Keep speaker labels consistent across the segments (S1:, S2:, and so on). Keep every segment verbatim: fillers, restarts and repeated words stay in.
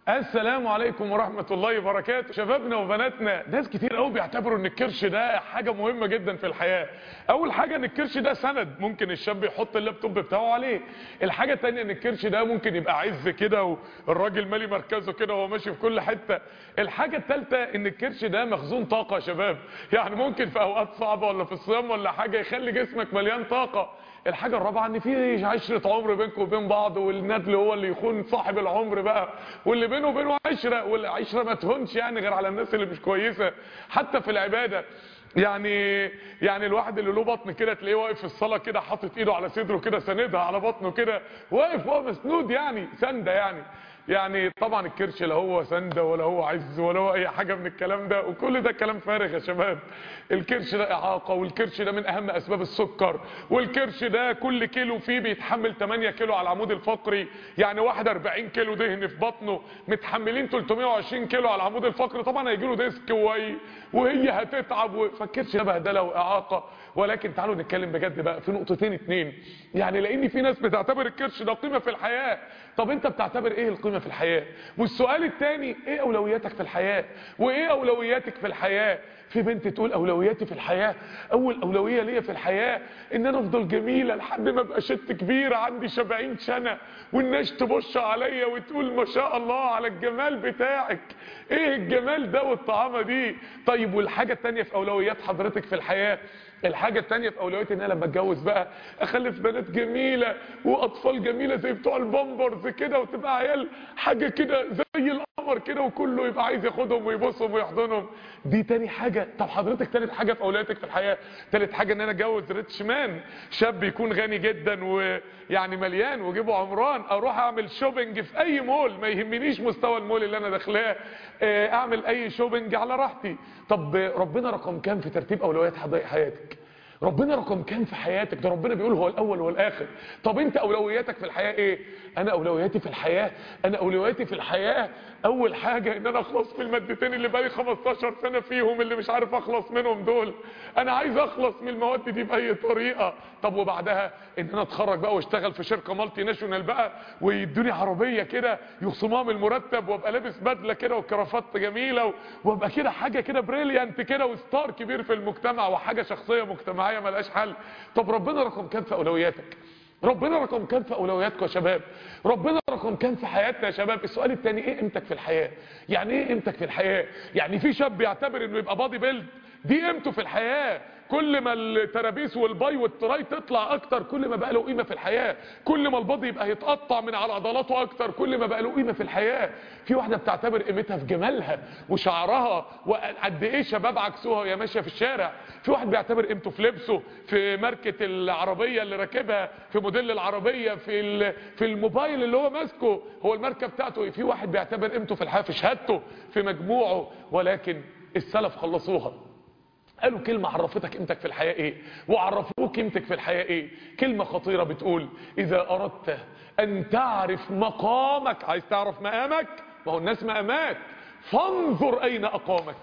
S1: السلام عليكم ورحمة الله وبركاته. شبابنا وبناتنا، ناس كتير قوي بيعتبروا ان الكرش ده حاجة مهمة جدا في الحياة. اول حاجة ان الكرش ده سند، ممكن الشاب يحط اللابتوب بتاعه عليه. الحاجة التانية ان الكرش ده ممكن يبقى عز كده والراجل مالي مركزه كده وهو ماشي في كل حتة. الحاجة التالتة ان الكرش ده مخزون طاقة يا شباب، يعني ممكن في اوقات صعبة ولا في الصيام ولا حاجة يخلي جسمك مليان طاقة. الحاجة الرابعة ان في عشرة عمر بينكم وبين بعض، والندل هو اللي يخون صاحب العمر بقى، واللي بينه وبينه عشرة، والعشرة ما تهونش يعني غير على الناس اللي مش كويسة. حتى في العبادة يعني يعني الواحد اللي له بطن كده تلاقيه واقف في الصلاة كده حاطط ايده على صدره كده ساندها على بطنه كده، واقف وهو مسنود يعني سندة يعني. يعني طبعا الكرش لا هو سندة ولا هو عز ولا هو اي حاجة من الكلام ده، وكل ده كلام فارغ يا شباب. الكرش ده اعاقة، والكرش ده من اهم اسباب السكر، والكرش ده كل كيلو فيه بيتحمل تمانية كيلو على العمود الفقري. يعني واحد اربعين كيلو دهن في بطنه متحملين تلتمية وعشرين كيلو على العمود الفقري، طبعا هيجيله ديسك وهي وهي هتتعب و... فالكرش ده بهدله واعاقة. ولكن تعالوا نتكلم بجد بقى في نقطتين اتنين، يعني لان في ناس بتعتبر الكرش ده قيمة في الحياة. طب انت بتعتبر ايه القيمة في الحياة؟ والسؤال التاني، ايه اولوياتك في الحياة؟ وايه اولوياتك في الحياة؟ في بنت تقول اولوياتي في الحياة، اول اولوية ليا في الحياة ان انا افضل جميلة لحد ما ابقى ست كبيرة عندي سبعين سنة، والناس تبص عليا وتقول ما شاء الله على الجمال بتاعك، ايه الجمال ده والطعامة دي. طيب والحاجة التانية في اولويات حضرتك في الحياة؟ الحاجة التانية في اولوياتي ان انا لما اتجوز بقى اخلف بنات جميلة واطفال جميلة زي بتوع البامبرز كده، وتبقى عيال حاجة كده زي القمر كده وكله يبقى عايز ياخدهم ويبصهم ويحضنهم. دي تاني حاجة. طب حضرتك تالت حاجة في اولوياتك في الحياة؟ تالت حاجة ان انا اتجوز ريتش مان، شاب يكون غني جدا ويعني مليان وجيبه عمران، اروح اعمل شوبينج في اي مول، ما يهمنيش مستوى المول اللي انا داخلاه، اعمل اي شوبينج على راحتي. طب ربنا رقم كام في ترتيب اولويات حياتك؟ ربنا رقم كام في حياتك؟ ده ربنا بيقول هو الاول والاخر. طب انت اولوياتك في الحياة ايه؟ انا اولوياتي في الحياة انا اولوياتي في الحياة اول حاجة ان انا اخلص من المادتين اللي بقالي خمستاشر سنة فيهم، اللي مش عارف اخلص منهم دول. انا عايز اخلص من المواد دي باي طريقة. طب وبعدها ان انا اتخرج بقى واشتغل في شركة مالتي ناشونال بقى، ويدوني عربية كده يخصموها من المرتب، وابقى لابس بدلة كده وكرافات جميلة، وابقى كده حاجة كده بريليانت كده وستار كبير في المجتمع، وحاجة شخصية مجتمعية ملهاش حل. طب ربنا رقم كام في اولوياتك؟ ربنا رقم كام في اولوياتكم يا شباب؟ ربنا رقم كام في حياتنا يا شباب؟ السؤال الثاني، ايه قيمتك في الحياة؟ يعني ايه قيمتك في الحياة؟ يعني في شاب بيعتبر انه يبقى بادي بيلد دي قيمته في الحياة، كل ما الترابيس والباي والتراي تطلع اكتر كل ما بقى له قيمه في الحياه، كل ما البادي يبقى يتقطع من على عضلاته اكتر كل ما بقى له قيمه في الحياه. في واحده بتعتبر قيمتها في جمالها وشعرها، وقد ايه شباب عكسوها وهي ماشيه في الشارع. في واحد بيعتبر قيمته في لبسه، في ماركه العربيه اللي راكبها، في موديل العربيه، في في الموبايل اللي هو ماسكه، هو الماركه بتاعته. في واحد بيعتبر قيمته في الحياه في شهادته، في مجموعه. ولكن السلف خلصوها، قالوا كلمة عرفتك قيمتك في الحياة ايه، وعرفوك قيمتك في الحياة ايه. كلمة خطيرة بتقول اذا اردت ان تعرف مقامك، عايز تعرف مقامك، ما هو الناس مقامات، فانظر اين اقامك.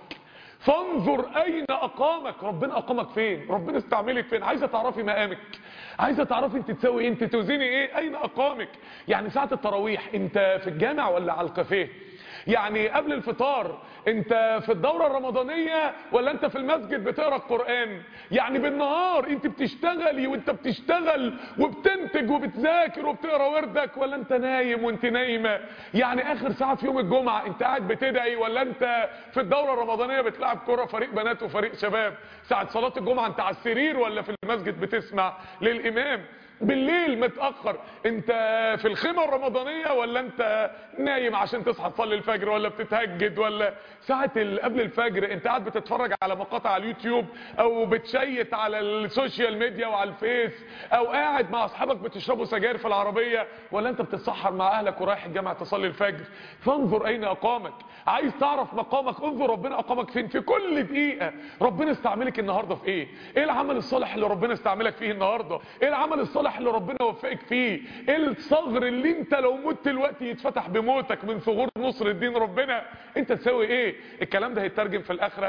S1: فانظر اين اقامك، ربنا اقامك فين، ربنا استعملك فين. عايزة تعرفي مقامك، عايزة تعرفي انت تسوي ايه، انت توزني ايه، اين اقامك. يعني ساعة التراويح انت في الجامع ولا على الكافيه؟ يعني قبل الفطار انت في الدورة الرمضانية ولا انت في المسجد بتقرأ القرآن؟ يعني بالنهار انت بتشتغلي وانت بتشتغل وبتنتج وبتذاكر وبتقرأ وردك، ولا انت نايم وانت نايمة؟ يعني اخر ساعة في يوم الجمعة انت قاعد بتدعي، ولا انت في الدورة الرمضانية بتلعب كرة فريق بنات وفريق شباب؟ ساعة صلاة الجمعة انت على السرير ولا في المسجد بتسمع للإمام؟ بالليل متأخر انت في الخيمة الرمضانية ولا انت نايم عشان تصحى تصلي الفجر، ولا بتتهجد، ولا ساعة قبل الفجر انت قاعد بتتفرج على مقاطع على اليوتيوب او بتشيت على السوشيال ميديا وعلى الفيس، او قاعد مع اصحابك بتشربوا سجاير في العربية، ولا انت بتتسحر مع اهلك ورايح الجامعة تصلي الفجر؟ فانظر اين اقامك. عايز تعرف مقامك، انظر ربنا اقامك فين. في كل دقيقة ربنا استعملك النهاردة في ايه؟ ايه العمل الصالح اللي ربنا استعملك فيه النهاردة؟ ايه العمل الصالح اللي ربنا وفقك فيه؟ ايه الثغر اللي انت لو مت دلوقتي يتفتح بموتك من ثغور نصر الدين ربنا؟ انت تسوي ايه؟ الكلام ده هيترجم في الاخره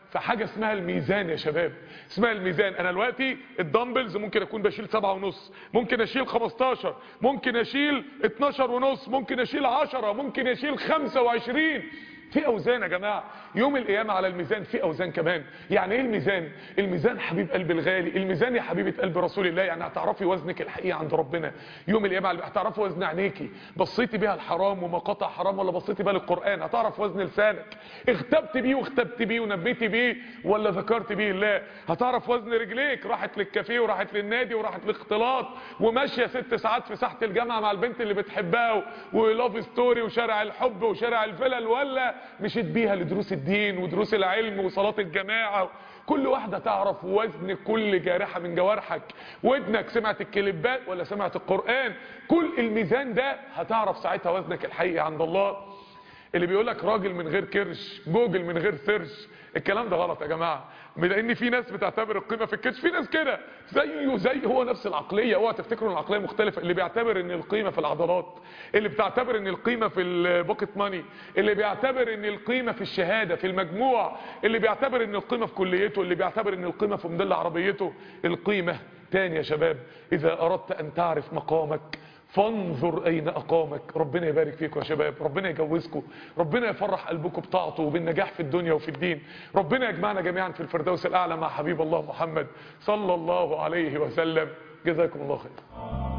S1: في حاجة اسمها الميزان يا شباب، اسمها الميزان. انا دلوقتي الدمبلز ممكن اكون بشيل سبعة ونص، ممكن اشيل خمستاشر، ممكن اشيل اتناشر ونص، ممكن اشيل عشرة، ممكن اشيل خمسة وعشرين. في اوزان يا جماعه، يوم القيامه على الميزان في اوزان كمان. يعني ايه الميزان؟ الميزان حبيب قلب الغالي، الميزان يا حبيبه قلب رسول الله، يعني هتعرفي وزنك الحقيقي عند ربنا يوم القيامه. هتعرفي وزن عينيكي، بصيتي بيها الحرام ومقاطع حرام ولا بصيتي بيها للقران. هتعرف وزن لسانك، اغتبت بيه واختبت بيه ونبيتي بيه ولا ذكرت بيه الله. هتعرف وزن رجليك، راحت للكافيه وراحت للنادي وراحت للاختلاط وماشيه ست ساعات في ساحه الجامعه مع البنت اللي بتحبها ولاف ستوري وشارع الحب وشارع الفلل، ولا مشيت بيها لدروس الدين ودروس العلم وصلاة الجماعة. كل واحدة تعرف وزن كل جارحة من جوارحك. ودنك سمعت الكليبات ولا سمعت القرآن؟ كل الميزان ده هتعرف ساعتها وزنك الحقيقي عند الله. اللي بيقولك راجل من غير كرش جوجل من غير سيرش، الكلام ده غلط يا جماعه. لان في ناس بتعتبر القيمه في الكرش، في ناس كده زيه زي هو نفس العقليه. اوعى تفتكروا ان العقليه مختلفه. اللي بيعتبر ان القيمه في العضلات، اللي بتعتبر ان القيمه في البوكيت ماني، اللي بيعتبر ان القيمه في الشهاده في المجموع، اللي بيعتبر ان القيمه في كليته، اللي بيعتبر ان القيمه في موديل عربيته. القيمه تاني يا شباب، اذا اردت ان تعرف مقامك فانظر اين اقامك. ربنا يبارك فيكم يا شباب، ربنا يجوزكم، ربنا يفرح قلبكم بطاعته وبالنجاح في الدنيا وفي الدين. ربنا يجمعنا جميعا في الفردوس الاعلى مع حبيب الله محمد صلى الله عليه وسلم. جزاكم الله خير.